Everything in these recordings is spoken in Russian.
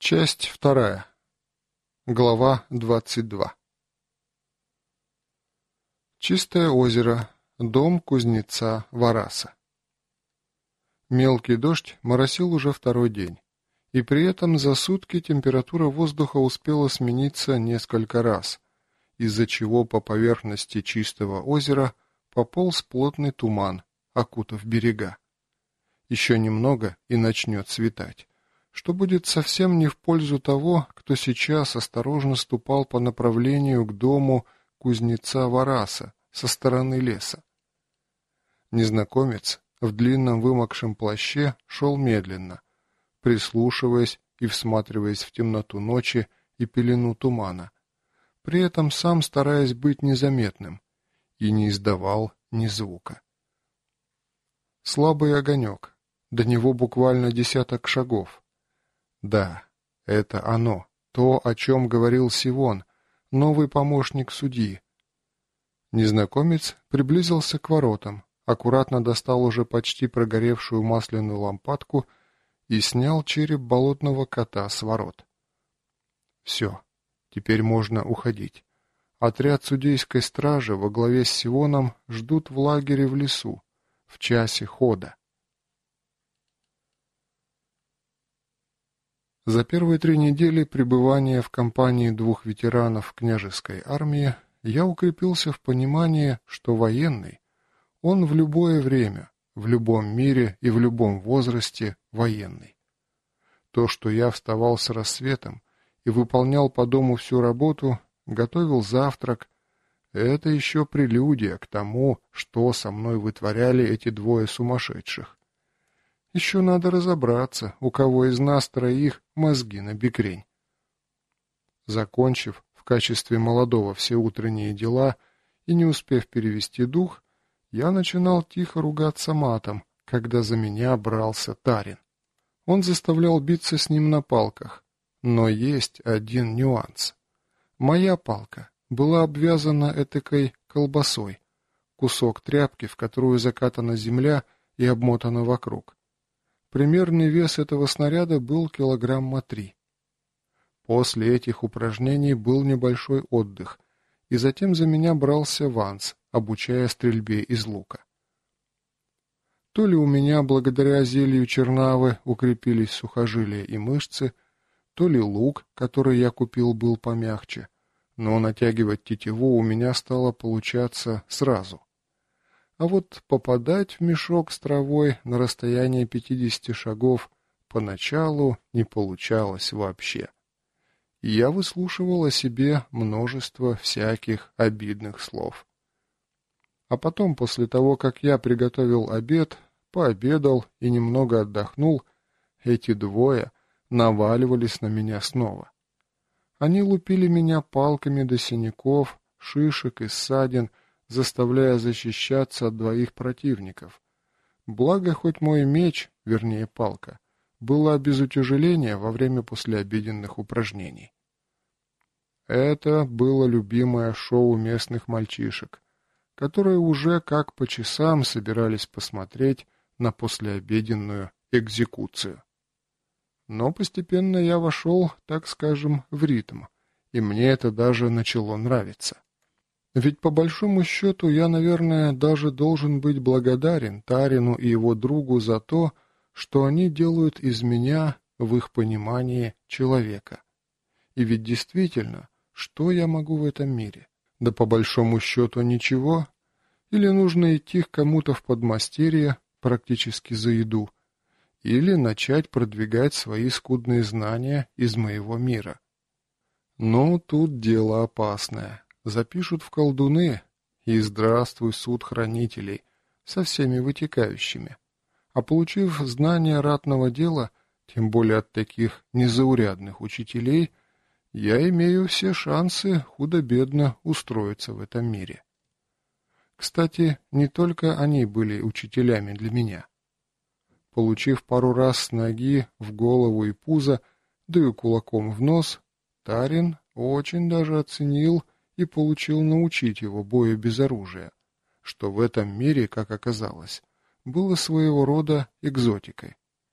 Часть вторая. Глава 22. Чистое озеро. Дом кузнеца Вараса. Мелкий дождь моросил уже второй день, и при этом за сутки температура воздуха успела смениться несколько раз, из-за чего по поверхности чистого озера пополз плотный туман, окутав берега. Еще немного, и начнет светать, что будет совсем не в пользу того, кто сейчас осторожно ступал по направлению к дому кузнеца Вараса со стороны леса. Незнакомец в длинном вымокшем плаще шел медленно, прислушиваясь и всматриваясь в темноту ночи и пелену тумана, при этом сам стараясь быть незаметным, и не издавал ни звука. Слабый огонек, до него буквально 10 шагов. Да, это оно, то, о чем говорил Сивон, новый помощник судьи. Незнакомец приблизился к воротам, аккуратно достал уже почти прогоревшую масляную лампадку и снял череп болотного кота с ворот. Все, теперь можно уходить. Отряд судейской стражи во главе с Сивоном ждут в лагере в лесу, в часе хода. За первые 3 недели пребывания в компании 2 ветеранов княжеской армии я укрепился в понимании, что военный, он в любое время, в любом мире и в любом возрасте военный. То, что я вставал с рассветом и выполнял по дому всю работу, готовил завтрак, это еще прелюдия к тому, что со мной вытворяли эти 2 сумасшедших. Еще надо разобраться, у кого из нас 3 мозги набекрень. Закончив в качестве молодого все утренние дела и не успев перевести дух, я начинал тихо ругаться матом, когда за меня брался Тарин. Он заставлял биться с ним на палках, но есть один нюанс. Моя палка была обвязана этакой колбасой, кусок тряпки, в которую закатана земля и обмотана вокруг. Примерный вес этого снаряда был 3 килограмма. После этих упражнений был небольшой отдых, и затем за меня брался Ванс, обучая стрельбе из лука. То ли у меня, благодаря зелью чернавы, укрепились сухожилия и мышцы, то ли лук, который я купил, был помягче, но натягивать тетиву у меня стало получаться сразу. А вот попадать в мешок с травой на расстоянии 50 шагов поначалу не получалось вообще. И я выслушивал о себе множество всяких обидных слов. А потом, после того, как я приготовил обед, пообедал и немного отдохнул, эти 2 наваливались на меня снова. Они лупили меня палками до синяков, шишек и ссадин, заставляя защищаться от 2 противников. Благо, хоть мой меч, вернее палка, была без утяжеления во время послеобеденных упражнений. Это было любимое шоу местных мальчишек, которые уже как по часам собирались посмотреть на послеобеденную экзекуцию. Но постепенно я вошел, так скажем, в ритм, и мне это даже начало нравиться. Ведь по большому счету я, наверное, даже должен быть благодарен Тарину и его другу за то, что они делают из меня, в их понимании, человека. И ведь действительно, что я могу в этом мире? Да по большому счету ничего. Или нужно идти к кому-то в подмастерье, практически за еду, или начать продвигать свои скудные знания из моего мира. Но тут дело опасное. Запишут в колдуны, и здравствуй суд хранителей, со всеми вытекающими. А получив знания ратного дела, тем более от таких незаурядных учителей, я имею все шансы худо-бедно устроиться в этом мире. Кстати, не только они были учителями для меня. Получив пару раз с ноги в голову и пузо, да и кулаком в нос, Тарин очень даже оценил и получил научить его бою без оружия, что в этом мире, как оказалось, было своего рода экзотикой.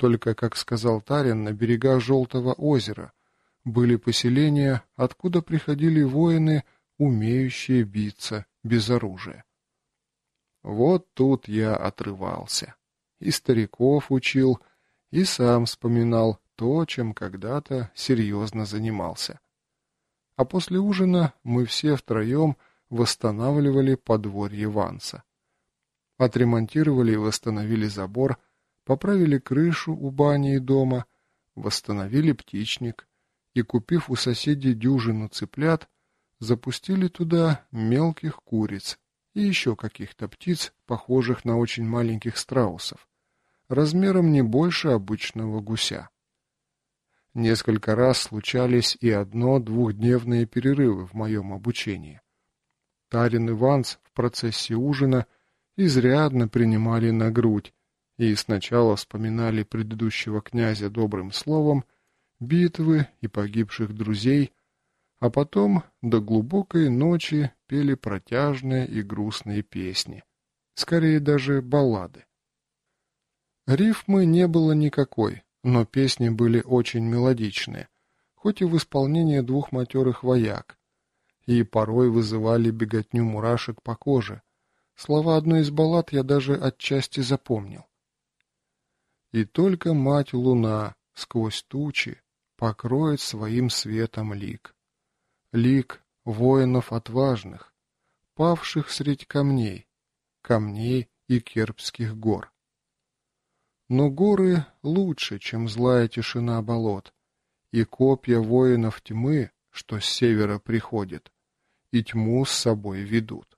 Только, как сказал Тарин, на берегах Желтого озера были поселения, откуда приходили воины, умеющие биться без оружия. Вот тут я отрывался. И стариков учил, и сам вспоминал то, чем когда-то серьезно занимался. А после ужина мы все втроем восстанавливали подворье Ванса. Отремонтировали и восстановили забор, поправили крышу у бани и дома, восстановили птичник и, купив у соседей дюжину цыплят, запустили туда мелких куриц и еще каких-то птиц, похожих на очень маленьких страусов, размером не больше обычного гуся. Несколько раз случались и одно-двухдневные перерывы в моем обучении. Тарин и Ванс в процессе ужина изрядно принимали на грудь и сначала вспоминали предыдущего князя добрым словом, битвы и погибших друзей, а потом до глубокой ночи пели протяжные и грустные песни, скорее даже баллады. Рифмы не было никакой, но песни были очень мелодичные, хоть и в исполнении двух матерых вояк, и порой вызывали беготню мурашек по коже. Слова одной из баллад я даже отчасти запомнил. «И только мать-луна сквозь тучи покроет своим светом лик. Лик воинов отважных, павших средь камней, камней и Кербских гор. Но горы лучше, чем злая тишина болот, и копья воинов тьмы, что с севера приходят, и тьму с собой ведут».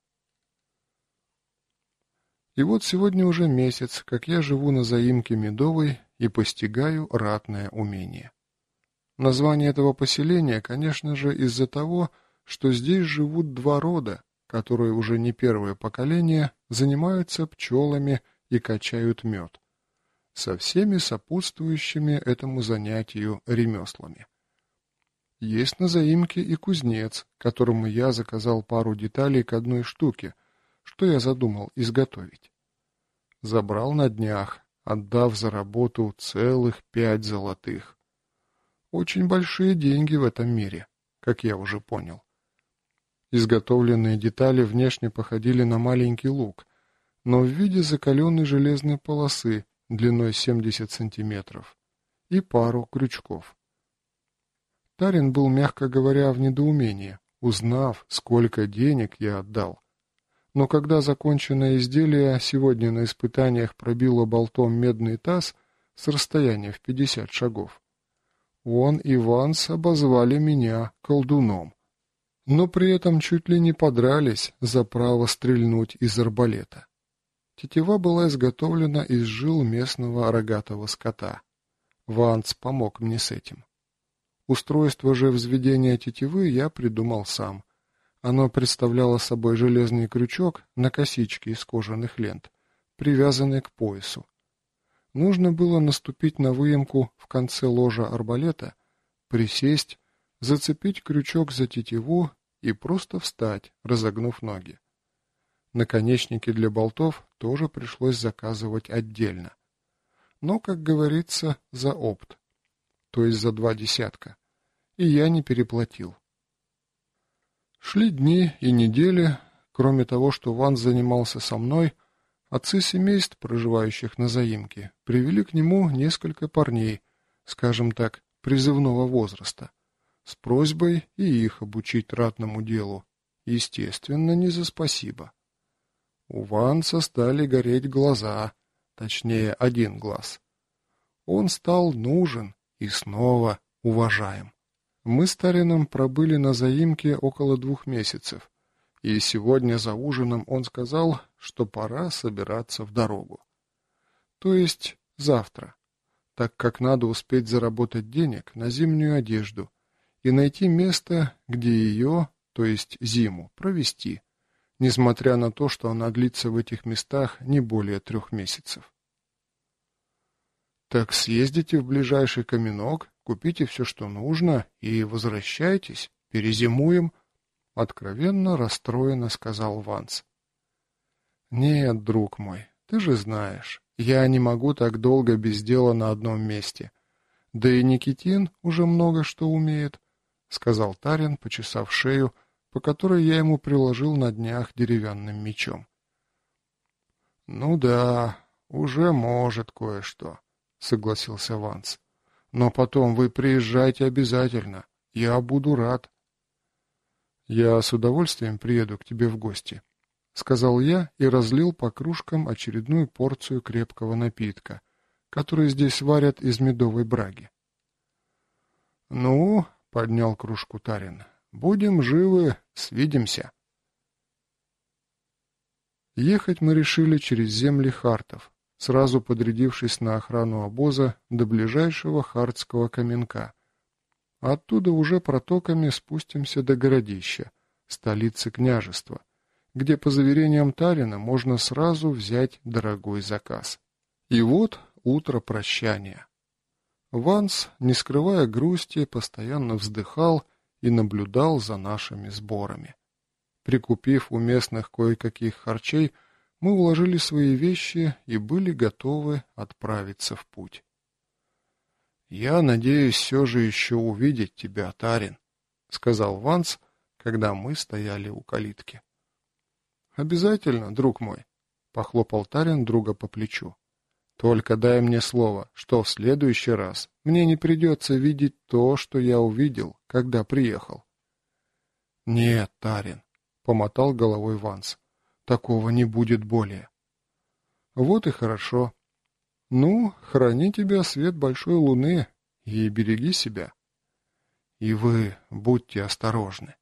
И вот сегодня уже месяц, как я живу на заимке Медовой и постигаю ратное умение. Название этого поселения, конечно же, из-за того, что здесь живут два рода, которые уже не первое поколение занимаются пчелами и качают мед, со всеми сопутствующими этому занятию ремеслами. Есть на заимке и кузнец, которому я заказал пару деталей к одной штуке, что я задумал изготовить. Забрал на днях, отдав за работу целых 5 золотых. Очень большие деньги в этом мире, как я уже понял. Изготовленные детали внешне походили на маленький лук, но в виде закаленной железной полосы длиной 70 сантиметров и пару крючков. Тарин был, мягко говоря, в недоумении, узнав, сколько денег я отдал. Но когда законченное изделие сегодня на испытаниях пробило болтом медный таз с расстояния в 50 шагов, он и Ванс обозвали меня колдуном, но при этом чуть ли не подрались за право стрельнуть из арбалета. Тетива была изготовлена из жил местного рогатого скота. Ванс помог мне с этим. Устройство же взведения тетивы я придумал сам. Оно представляло собой железный крючок на косичке из кожаных лент, привязанный к поясу. Нужно было наступить на выемку в конце ложа арбалета, присесть, зацепить крючок за тетиву и просто встать, разогнув ноги. Наконечники для болтов тоже пришлось заказывать отдельно. Но, как говорится, за опт, то есть за 2 десятка. И я не переплатил. Шли дни и недели. Кроме того, что Ванс занимался со мной, отцы семейств, проживающих на заимке, привели к нему несколько парней, скажем так, призывного возраста, с просьбой и их обучить ратному делу, естественно, не за спасибо. У Ванса стали гореть глаза, точнее, один глаз. Он стал нужен и снова уважаем. Мы с Тарином пробыли на заимке около 2 месяцев, и сегодня за ужином он сказал, что пора собираться в дорогу. То есть завтра, так как надо успеть заработать денег на зимнюю одежду и найти место, где ее, то есть зиму, провести, несмотря на то, что она длится в этих местах не более 3 месяцев. Так съездите в ближайший каменок, купите все, что нужно, и возвращайтесь, перезимуем, — откровенно расстроенно сказал Ванс. — Нет, друг мой, ты же знаешь, Я не могу так долго без дела на одном месте. Да и Никитин уже много что умеет, — сказал Тарин, почесав шею, по которой я ему приложил на днях деревянным мечом. — Ну да, уже может кое-что, — согласился Ванс. — Но потом вы приезжайте обязательно. Я буду рад. — Я с удовольствием приеду к тебе в гости, — сказал я и разлил по кружкам очередную порцию крепкого напитка, который здесь варят из медовой браги. — Ну, — поднял кружку Тарин, — будем живы, свидимся. Ехать мы решили через земли хартов, сразу подрядившись на охрану обоза до ближайшего хартского каменка. Оттуда уже протоками спустимся до городища, столицы княжества, где, по заверениям Тарина, можно сразу взять дорогой заказ. И вот утро прощания. Ванс, не скрывая грусти, постоянно вздыхал и наблюдал за нашими сборами. Прикупив у местных кое-каких харчей, мы уложили свои вещи и были готовы отправиться в путь. «Я надеюсь все же еще увидеть тебя, Тарин», — сказал Ванс, когда мы стояли у калитки. «Обязательно, друг мой», — похлопал Тарин друга по плечу. «Только дай мне слово, что в следующий раз мне не придется видеть то, что я увидел, когда приехал». «Нет, Тарин», — помотал головой Ванс, — «такого не будет более». «Вот и хорошо. Ну, храни тебя свет большой луны и береги себя. И вы будьте осторожны».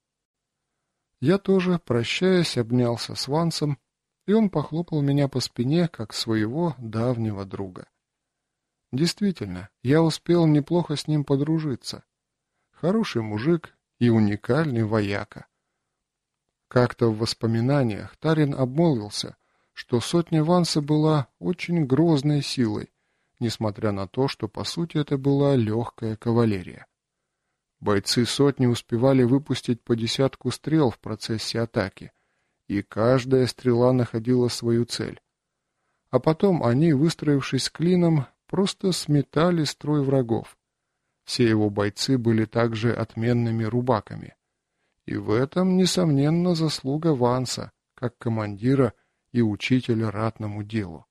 Я тоже, прощаясь, обнялся с Вансом, и он похлопал меня по спине, как своего давнего друга. Действительно, я успел неплохо с ним подружиться. Хороший мужик и уникальный вояка. Как-то в воспоминаниях Тарин обмолвился, что сотня Ванса была очень грозной силой, несмотря на то, что по сути это была легкая кавалерия. Бойцы сотни успевали выпустить по 10 стрел в процессе атаки, и каждая стрела находила свою цель. А потом они, выстроившись клином, просто сметали строй врагов. Все его бойцы были также отменными рубаками. И в этом, несомненно, заслуга Ванса, как командира и учителя ратному делу.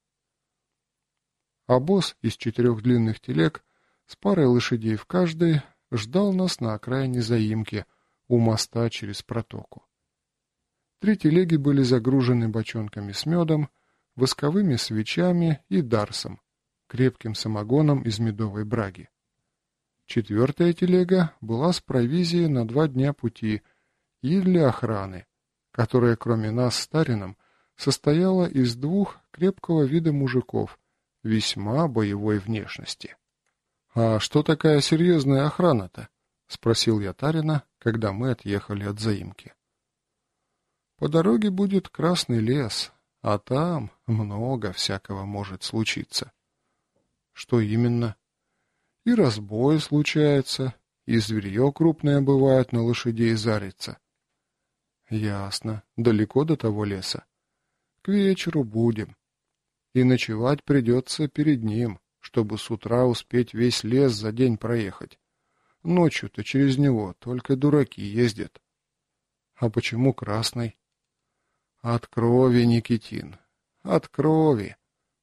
Обоз из 4 длинных телег с парой лошадей в каждой ждал нас на окраине заимки у моста через протоку. 3 телеги были загружены бочонками с медом, восковыми свечами и дарсом, крепким самогоном из медовой браги. 4-я телега была с провизией на 2 дня пути и для охраны, которая, кроме нас с Тарином, состояла из 2 крепкого вида мужиков, весьма боевой внешности. «А что такая серьезная охрана-то?» — спросил я Тарина, когда мы отъехали от заимки. «По дороге будет Красный лес, а там много всякого может случиться». «Что именно?» «И разбой случается, и зверье крупное бывает на лошадей зарится». «Ясно. Далеко до того леса?» «К вечеру будем. И ночевать придется перед ним, чтобы с утра успеть весь лес за день проехать. Ночью-то через него только дураки ездят». «А почему красный?» «От крови, Никитин, от крови».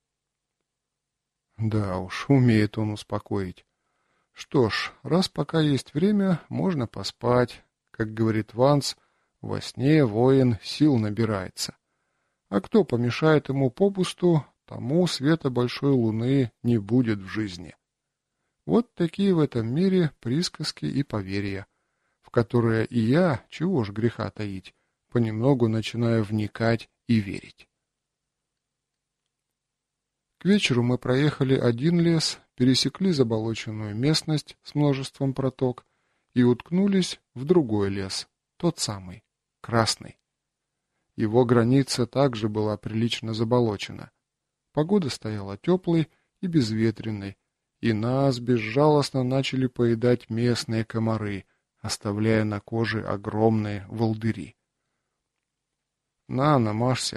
Да уж, умеет он успокоить. Что ж, раз пока есть время, можно поспать. Как говорит Ванс, во сне воин сил набирается. А кто помешает ему попусту, тому света большой луны не будет в жизни. Вот такие в этом мире присказки и поверья, в которые и я, чего ж греха таить, понемногу начинаю вникать и верить. К вечеру мы проехали один лес, пересекли заболоченную местность с множеством проток и уткнулись в другой лес, тот самый, красный. Его граница также была прилично заболочена. Погода стояла теплой и безветренной, и нас безжалостно начали поедать местные комары, оставляя на коже огромные волдыри. «На, намажься»,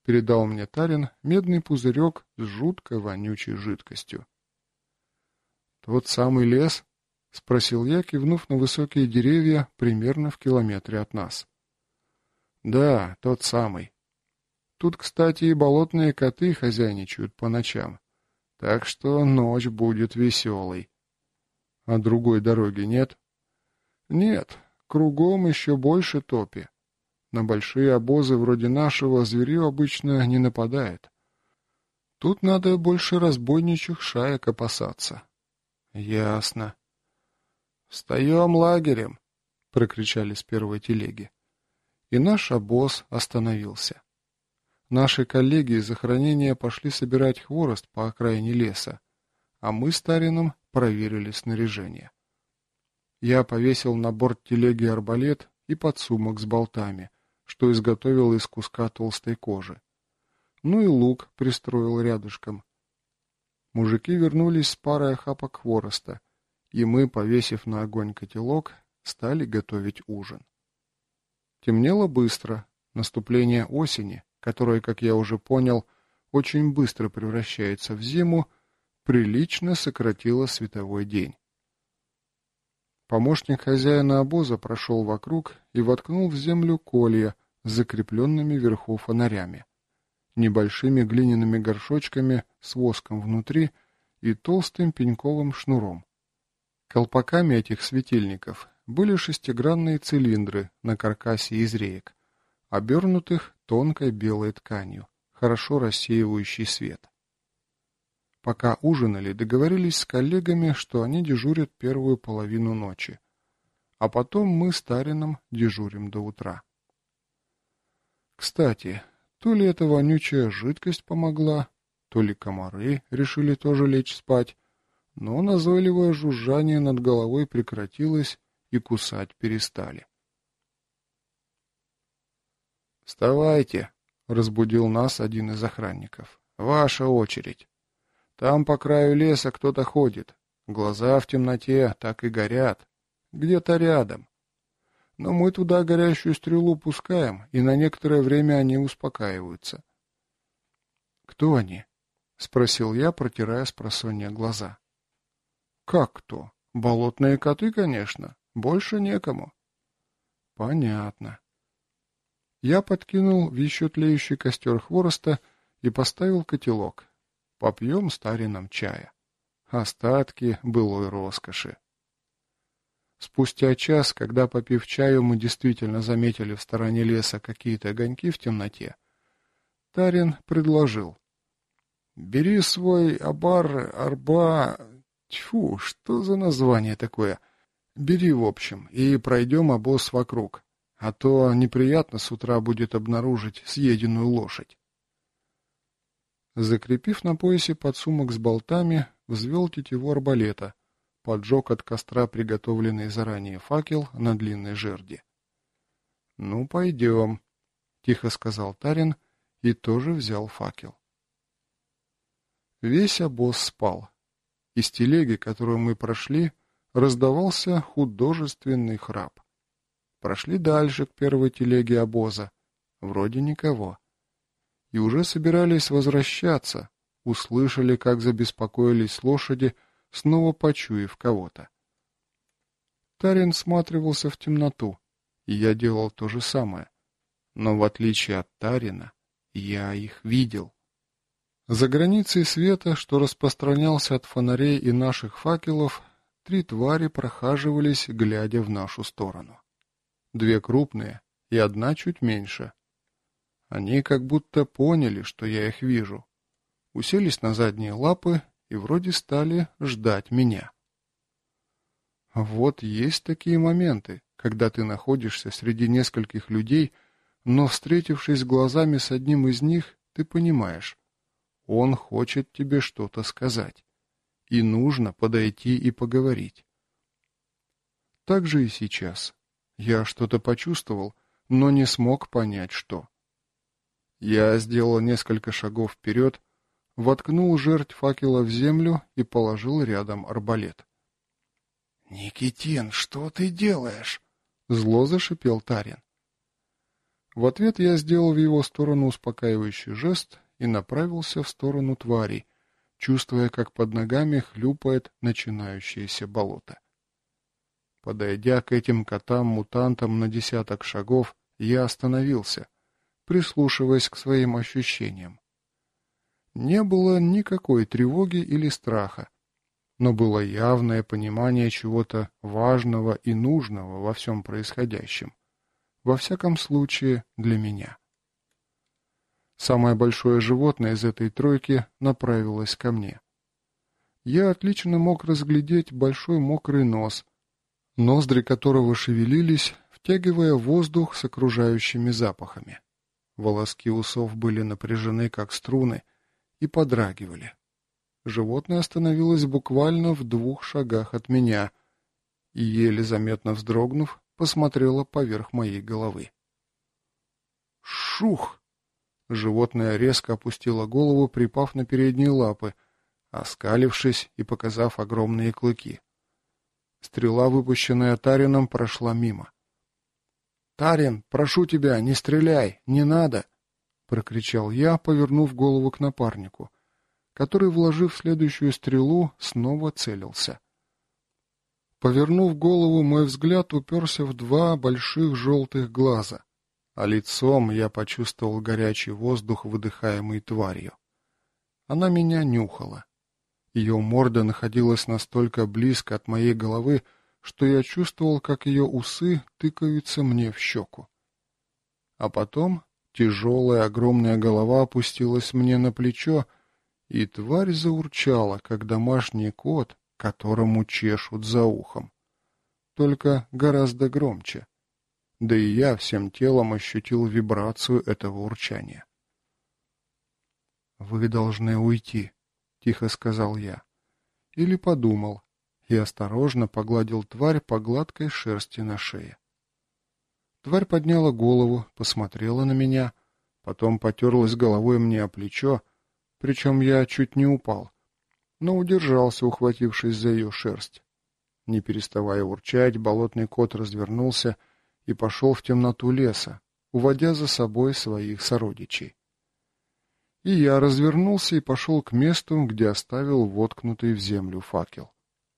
— передал мне Тарин медный пузырек с жутко вонючей жидкостью. «Тот самый лес?» — спросил я, кивнув на высокие деревья примерно в километре от нас. «Да, тот самый. Тут, кстати, и болотные коты хозяйничают по ночам, так что ночь будет веселой. А другой дороги нет?» «Нет, кругом еще больше топи. На большие обозы вроде нашего зверье обычно не нападает. Тут надо больше разбойничьих шаек опасаться». «Ясно». «Встаем лагерем!» — прокричали с первой телеги. И наш обоз остановился. Наши коллеги из охранения пошли собирать хворост по окраине леса, а мы с Тарином проверили снаряжение. Я повесил на борт телеги арбалет и подсумок с болтами, что изготовил из куска толстой кожи. Ну и лук пристроил рядышком. Мужики вернулись с парой охапок хвороста, и мы, повесив на огонь котелок, стали готовить ужин. Темнело быстро. Наступление осени, которое, как я уже понял, очень быстро превращается в зиму, прилично сократило световой день. Помощник хозяина обоза прошел вокруг и воткнул в землю колья с закрепленными вверху фонарями, небольшими глиняными горшочками с воском внутри и толстым пеньковым шнуром. Колпаками этих светильников были шестигранные цилиндры на каркасе из реек, обернутых тонкой белой тканью, хорошо рассеивающей свет. Пока ужинали, договорились с коллегами, что они дежурят первую половину ночи, а потом мы с Тарином дежурим до утра. Кстати, то ли эта вонючая жидкость помогла, то ли комары решили тоже лечь спать, но назойливое жужжание над головой прекратилось, и кусать перестали. «Вставайте!» — разбудил нас один из охранников. «Ваша очередь. Там по краю леса кто-то ходит. Глаза в темноте так и горят. Где-то рядом. Но мы туда горящую стрелу пускаем, и на некоторое время они успокаиваются». «Кто они?» — спросил я, протирая спросонья глаза. «Как кто? Болотные коты, конечно. Больше некому». «Понятно». Я подкинул в еще тлеющий костер хвороста и поставил котелок. Попьем с Тарином чая. Остатки былой роскоши. Спустя час, когда, попив чаю, мы действительно заметили в стороне леса какие-то огоньки в темноте, Тарин предложил. «Бери свой арба... Тьфу, что за название такое? Бери, в общем, и пройдем обоз вокруг, а то неприятно с утра будет обнаружить съеденную лошадь». Закрепив на поясе подсумок с болтами, взвел тетиву арбалета, поджег от костра приготовленный заранее факел на длинной жерди. «Ну, пойдем», — тихо сказал Тарин и тоже взял факел. Весь обоз спал. Из телеги, которую мы прошли, раздавался художественный храп. Прошли дальше к первой телеге обоза. Вроде никого. И уже собирались возвращаться, услышали, как забеспокоились лошади, снова почуяв кого-то. Тарин всматривался в темноту, и я делал то же самое. Но в отличие от Тарина, я их видел. За границей света, что распространялся от фонарей и наших факелов, 3 твари прохаживались, глядя в нашу сторону. 2 крупные и 1 чуть меньше. Они как будто поняли, что я их вижу. Уселись на задние лапы и вроде стали ждать меня. Вот есть такие моменты, когда ты находишься среди нескольких людей, но, встретившись глазами с одним из них, ты понимаешь, он хочет тебе что-то сказать, и нужно подойти и поговорить. Так же и сейчас. Я что-то почувствовал, но не смог понять, что. Я сделал несколько шагов вперед, воткнул жерть факела в землю и положил рядом арбалет. «Никитин, что ты делаешь?» — зло зашипел Тарин. В ответ я сделал в его сторону успокаивающий жест и направился в сторону тварей, чувствуя, как под ногами хлюпает начинающееся болото. Подойдя к этим котам-мутантам на 10 шагов, я остановился, прислушиваясь к своим ощущениям. Не было никакой тревоги или страха, но было явное понимание чего-то важного и нужного во всем происходящем. Во всяком случае, для меня. Самое большое животное из этой тройки направилось ко мне. Я отлично мог разглядеть большой мокрый нос, ноздри которого шевелились, втягивая воздух с окружающими запахами. Волоски усов были напряжены, как струны, и подрагивали. Животное остановилось буквально в 2 шагах от меня и, еле заметно вздрогнув, посмотрело поверх моей головы. «Шух!» Животное резко опустило голову, припав на передние лапы, оскалившись и показав огромные клыки. Стрела, выпущенная Тарином, прошла мимо. «Тарин, прошу тебя, не стреляй, не надо!» — прокричал я, повернув голову к напарнику, который, вложив следующую стрелу, снова целился. Повернув голову, мой взгляд уперся в 2 больших желтых глаза, а лицом я почувствовал горячий воздух, выдыхаемый тварью. Она меня нюхала. Ее морда находилась настолько близко от моей головы, что я чувствовал, как ее усы тыкаются мне в щеку. А потом тяжелая огромная голова опустилась мне на плечо, и тварь заурчала, как домашний кот, которому чешут за ухом. Только гораздо громче. Да и я всем телом ощутил вибрацию этого урчания. «Вы должны уйти», — тихо сказал я. Или подумал, и осторожно погладил тварь по гладкой шерсти на шее. Тварь подняла голову, посмотрела на меня, потом потерлась головой мне о плечо, причем я чуть не упал, но удержался, ухватившись за ее шерсть. Не переставая урчать, болотный кот развернулся и пошел в темноту леса, уводя за собой своих сородичей. И я развернулся и пошел к месту, где оставил воткнутый в землю факел.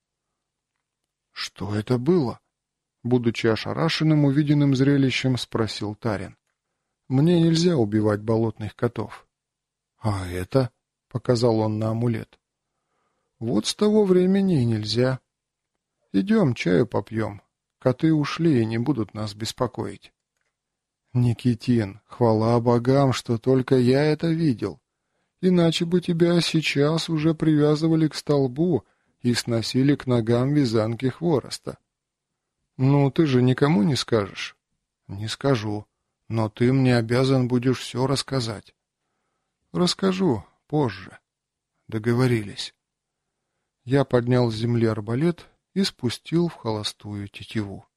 «Что это было?» Будучи ошарашенным увиденным зрелищем, спросил Тарин. «Мне нельзя убивать болотных котов». «А это?» — показал он на амулет. «Вот с того времени и нельзя. Идем, чаю попьем. Коты ушли и не будут нас беспокоить». «Никитин, хвала богам, что только я это видел. Иначе бы тебя сейчас уже привязывали к столбу и сносили к ногам вязанки хвороста». «Ну, ты же никому не скажешь?» «Не скажу, но ты мне обязан будешь все рассказать». «Расскажу позже». «Договорились». Я поднял с земли арбалет и спустил в холостую тетиву.